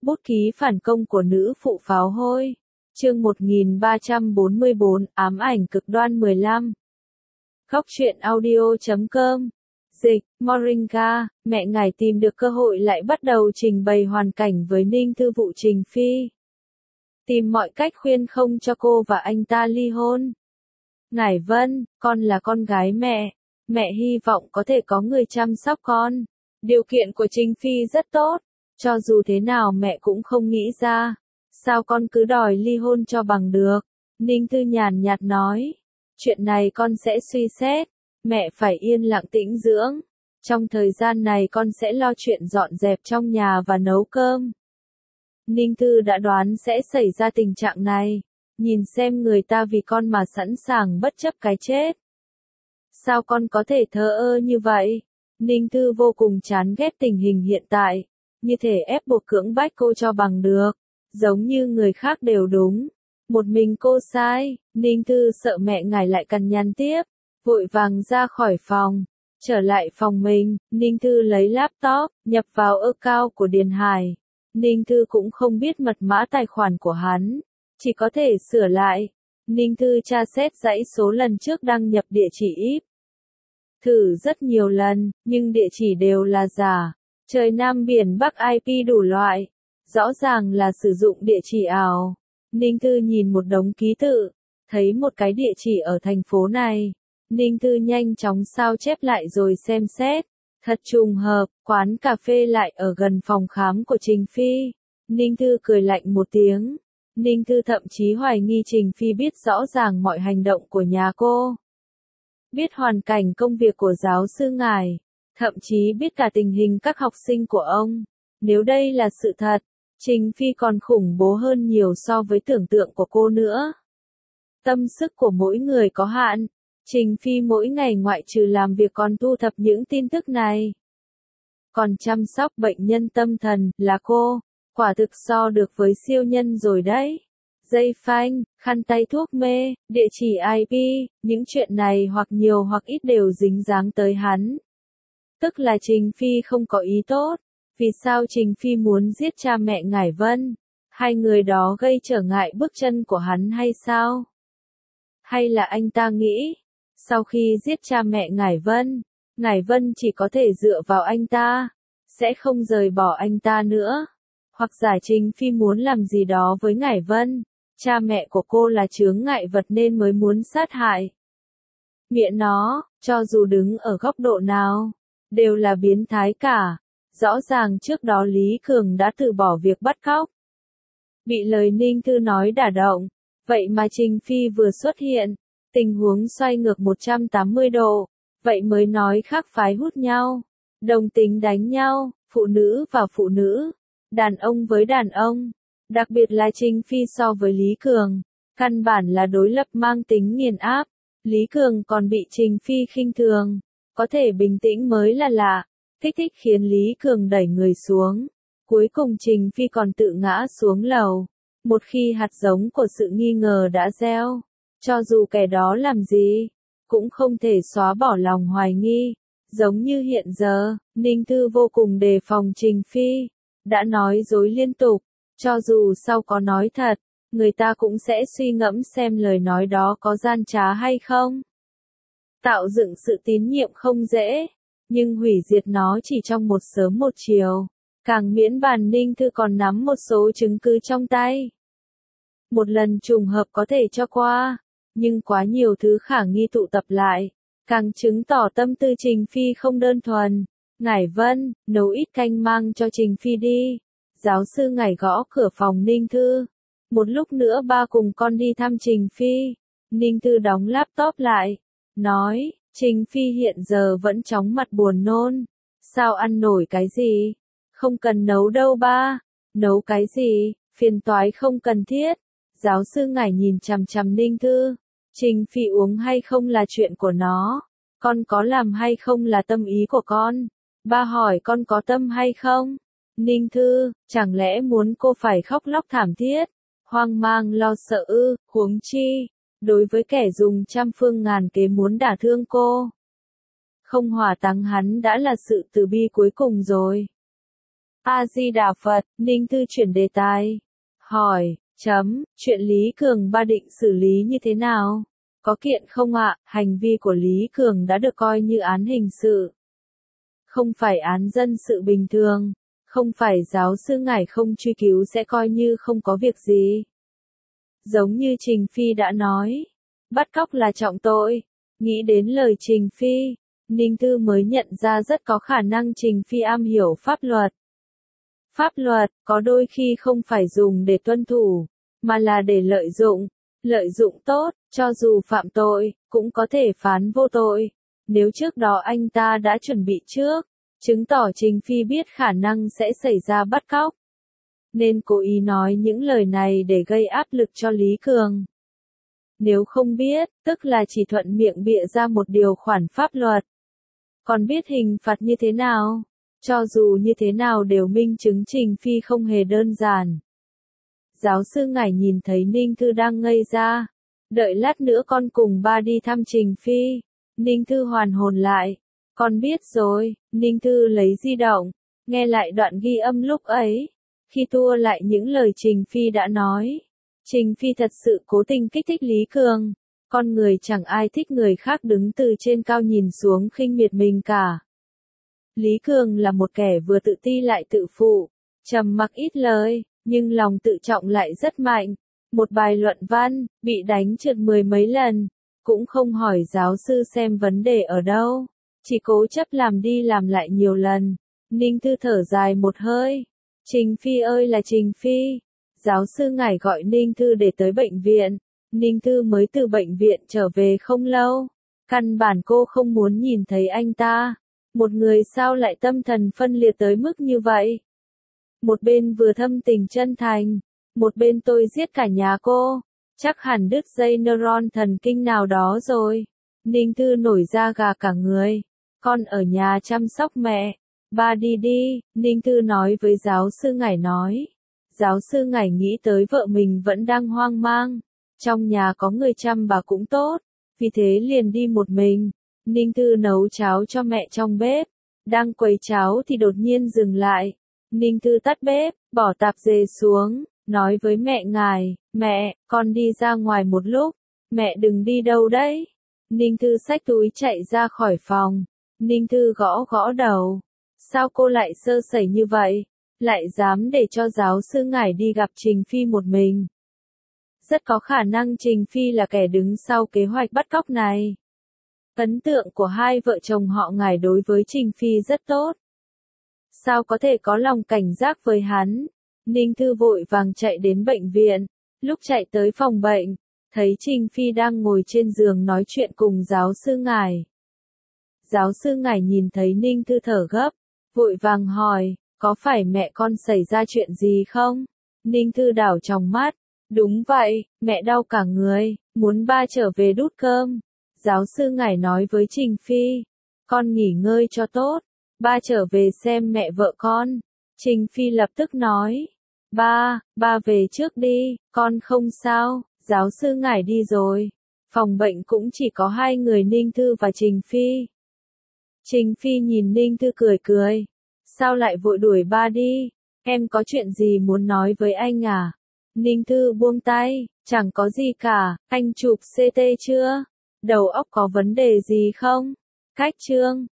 Bút ký phản công của nữ phụ pháo hôi. Chương 1344, ám ảnh cực đoan 15. Góc truyện audio.com. Dịch, Moringa, mẹ ngài tìm được cơ hội lại bắt đầu trình bày hoàn cảnh với Ninh Thư vụ Trình Phi. Tìm mọi cách khuyên không cho cô và anh ta ly hôn. Ngải Vân, con là con gái mẹ hy vọng có thể có người chăm sóc con. Điều kiện của Trình Phi rất tốt, cho dù thế nào mẹ cũng không nghĩ ra. Sao con cứ đòi ly hôn cho bằng được? Ninh Thư nhàn nhạt nói. Chuyện này con sẽ suy xét. Mẹ phải yên lặng tĩnh dưỡng. Trong thời gian này con sẽ lo chuyện dọn dẹp trong nhà và nấu cơm. Ninh Thư đã đoán sẽ xảy ra tình trạng này. Nhìn xem người ta vì con mà sẵn sàng bất chấp cái chết. Sao con có thể thờ ơ như vậy? Ninh Thư vô cùng chán ghét tình hình hiện tại. Như thể ép buộc cưỡng bách cô cho bằng được. Giống như người khác đều đúng. Một mình cô sai. Ninh Thư sợ mẹ ngài lại cằn nhằn tiếp. Vội vàng ra khỏi phòng. Trở lại phòng mình, Ninh Thư lấy laptop, nhập vào account của Điền Hải. Ninh Thư cũng không biết mật mã tài khoản của hắn. Chỉ có thể sửa lại. Ninh Thư tra xét dãy số lần trước đăng nhập địa chỉ IP. Thử rất nhiều lần, nhưng địa chỉ đều là giả. Trời Nam biển Bắc IP đủ loại. Rõ ràng là sử dụng địa chỉ ảo. Ninh Thư nhìn một đống ký tự. Thấy một cái địa chỉ ở thành phố này. Ninh Thư nhanh chóng sao chép lại rồi xem xét. Thật trùng hợp, quán cà phê lại ở gần phòng khám của Trình Phi. Ninh Thư cười lạnh một tiếng. Ninh Thư thậm chí hoài nghi Trình Phi biết rõ ràng mọi hành động của nhà cô. Biết hoàn cảnh công việc của giáo sư ngài. Thậm chí biết cả tình hình các học sinh của ông. Nếu đây là sự thật, Trình Phi còn khủng bố hơn nhiều so với tưởng tượng của cô nữa. Tâm sức của mỗi người có hạn. Trình Phi mỗi ngày ngoại trừ làm việc còn thu thập những tin tức này. Còn chăm sóc bệnh nhân tâm thần là cô. Quả thực so được với siêu nhân rồi đấy. Dây phanh, khăn tay thuốc mê, địa chỉ IP, những chuyện này hoặc nhiều hoặc ít đều dính dáng tới hắn. Tức là Trình Phi không có ý tốt. Vì sao Trình Phi muốn giết cha mẹ Ngải Vân? Hai người đó gây trở ngại bước chân của hắn hay sao? Hay là anh ta nghĩ, sau khi giết cha mẹ Ngải Vân chỉ có thể dựa vào anh ta, sẽ không rời bỏ anh ta nữa. Hoặc giả Trình Phi muốn làm gì đó với Ngải Vân, cha mẹ của cô là chướng ngại vật nên mới muốn sát hại. Miệng nó, cho dù đứng ở góc độ nào, đều là biến thái cả. Rõ ràng trước đó Lý Cường đã từ bỏ việc bắt cóc. Bị lời Ninh Thư nói đả động, vậy mà Trình Phi vừa xuất hiện, tình huống xoay ngược 180 độ, vậy mới nói khác phái hút nhau, đồng tính đánh nhau, phụ nữ và phụ nữ, đàn ông với đàn ông, đặc biệt là Trình Phi so với Lý Cường, căn bản là đối lập mang tính nghiền áp, Lý Cường còn bị Trình Phi khinh thường, có thể bình tĩnh mới là lạ. Kích thích khiến Lý Cường đẩy người xuống. Cuối cùng Trình Phi còn tự ngã xuống lầu. Một khi hạt giống của sự nghi ngờ đã gieo, cho dù kẻ đó làm gì, cũng không thể xóa bỏ lòng hoài nghi. Giống như hiện giờ, Ninh Thư vô cùng đề phòng Trình Phi. Đã nói dối liên tục, cho dù sau có nói thật, người ta cũng sẽ suy ngẫm xem lời nói đó có gian trá hay không. Tạo dựng sự tín nhiệm không dễ. Nhưng hủy diệt nó chỉ trong một sớm một chiều. Càng miễn bàn Ninh Thư còn nắm một số chứng cứ trong tay. Một lần trùng hợp có thể cho qua. Nhưng quá nhiều thứ khả nghi tụ tập lại. Càng chứng tỏ tâm tư Trình Phi không đơn thuần. Ngải Vân, nấu ít canh mang cho Trình Phi đi. Giáo sư Ngải gõ cửa phòng Ninh Thư. Một lúc nữa ba cùng con đi thăm Trình Phi. Ninh Thư đóng laptop lại. Nói. Trình Phi hiện giờ vẫn chóng mặt buồn nôn. Sao ăn nổi cái gì? Không cần nấu đâu ba. Nấu cái gì? Phiền toái không cần thiết. Giáo sư Ngải nhìn chằm chằm Ninh Thư. Trình Phi uống hay không là chuyện của nó. Con có làm hay không là tâm ý của con. Ba hỏi con có tâm hay không? Ninh Thư, chẳng lẽ muốn cô phải khóc lóc thảm thiết? Hoang mang lo sợ ư, huống chi. Đối với kẻ dùng trăm phương ngàn kế muốn đả thương cô. Không hỏa táng hắn đã là sự từ bi cuối cùng rồi. A-di-đà Phật, Ninh Thư chuyển đề tài. Hỏi, chuyện Lý Cường ba định xử lý như thế nào? Có kiện không ạ? Hành vi của Lý Cường đã được coi như án hình sự. Không phải án dân sự bình thường. Không phải giáo sư ngài không truy cứu sẽ coi như không có việc gì. Giống như Trình Phi đã nói, bắt cóc là trọng tội. Nghĩ đến lời Trình Phi, Ninh Thư mới nhận ra rất có khả năng Trình Phi am hiểu pháp luật. Pháp luật, có đôi khi không phải dùng để tuân thủ, mà là để lợi dụng. Lợi dụng tốt, cho dù phạm tội, cũng có thể phán vô tội. Nếu trước đó anh ta đã chuẩn bị trước, chứng tỏ Trình Phi biết khả năng sẽ xảy ra bắt cóc. Nên cố ý nói những lời này để gây áp lực cho Lý Cường. Nếu không biết, tức là chỉ thuận miệng bịa ra một điều khoản pháp luật. Còn biết hình phạt như thế nào? Cho dù như thế nào đều minh chứng Trình Phi không hề đơn giản. Giáo sư ngài nhìn thấy Ninh Thư đang ngây ra. Đợi lát nữa con cùng ba đi thăm Trình Phi. Ninh Thư hoàn hồn lại. Con biết rồi. Ninh Thư lấy di động, nghe lại đoạn ghi âm lúc ấy. Khi tua lại những lời Trình Phi đã nói. Trình Phi thật sự cố tình kích thích Lý Cường. Con người chẳng ai thích người khác đứng từ trên cao nhìn xuống khinh miệt mình cả. Lý Cường là một kẻ vừa tự ti lại tự phụ, trầm mặc ít lời, nhưng lòng tự trọng lại rất mạnh. Một bài luận văn, bị đánh trượt 10 mấy lần, cũng không hỏi giáo sư xem vấn đề ở đâu, chỉ cố chấp làm đi làm lại nhiều lần. Ninh Thư thở dài một hơi. Trình Phi ơi là Trình Phi. Giáo sư ngài gọi Ninh Thư để tới bệnh viện. Ninh Thư mới từ bệnh viện trở về không lâu. Căn bản cô không muốn nhìn thấy anh ta. Một người sao lại tâm thần phân liệt tới mức như vậy? Một bên vừa thâm tình chân thành, một bên tôi giết cả nhà cô. Chắc hẳn đứt dây neuron thần kinh nào đó rồi. Ninh Thư nổi da gà cả người. Con ở nhà chăm sóc mẹ. Ba đi đi, Ninh Thư nói với giáo sư ngải nói. Giáo sư ngải nghĩ tới vợ mình vẫn đang hoang mang. Trong nhà có người chăm bà cũng tốt. Vì thế liền đi một mình. Ninh Thư nấu cháo cho mẹ trong bếp. Đang quấy cháo thì đột nhiên dừng lại. Ninh Thư tắt bếp, bỏ tạp dề xuống, nói với mẹ ngài, mẹ, con đi ra ngoài một lúc. Mẹ đừng đi đâu đấy. Ninh Thư xách túi chạy ra khỏi phòng. Ninh Thư gõ gõ đầu. Sao cô lại sơ sẩy như vậy? Lại dám để cho giáo sư ngài đi gặp Trình Phi một mình. Rất có khả năng Trình Phi là kẻ đứng sau kế hoạch bắt cóc này. Ấn tượng của hai vợ chồng họ ngài đối với Trình Phi rất tốt. Sao có thể có lòng cảnh giác với hắn? Ninh Thư vội vàng chạy đến bệnh viện. Lúc chạy tới phòng bệnh, thấy Trình Phi đang ngồi trên giường nói chuyện cùng giáo sư ngài. Giáo sư ngài nhìn thấy Ninh Thư thở gấp, vội vàng hỏi, có phải mẹ con xảy ra chuyện gì không? Ninh Thư đảo tròng mắt, đúng vậy, mẹ đau cả người, muốn ba trở về đút cơm. Giáo sư ngài nói với Trình Phi, con nghỉ ngơi cho tốt, ba trở về xem mẹ vợ con. Trình Phi lập tức nói, ba về trước đi, con không sao. Giáo sư ngài đi rồi. Phòng bệnh cũng chỉ có hai người Ninh Thư và Trình Phi. Trình Phi nhìn Ninh Thư cười cười. Sao lại vội đuổi ba đi? Em có chuyện gì muốn nói với anh à? Ninh Thư buông tay, chẳng có gì cả, anh chụp CT chưa? Đầu óc có vấn đề gì không? Cách chương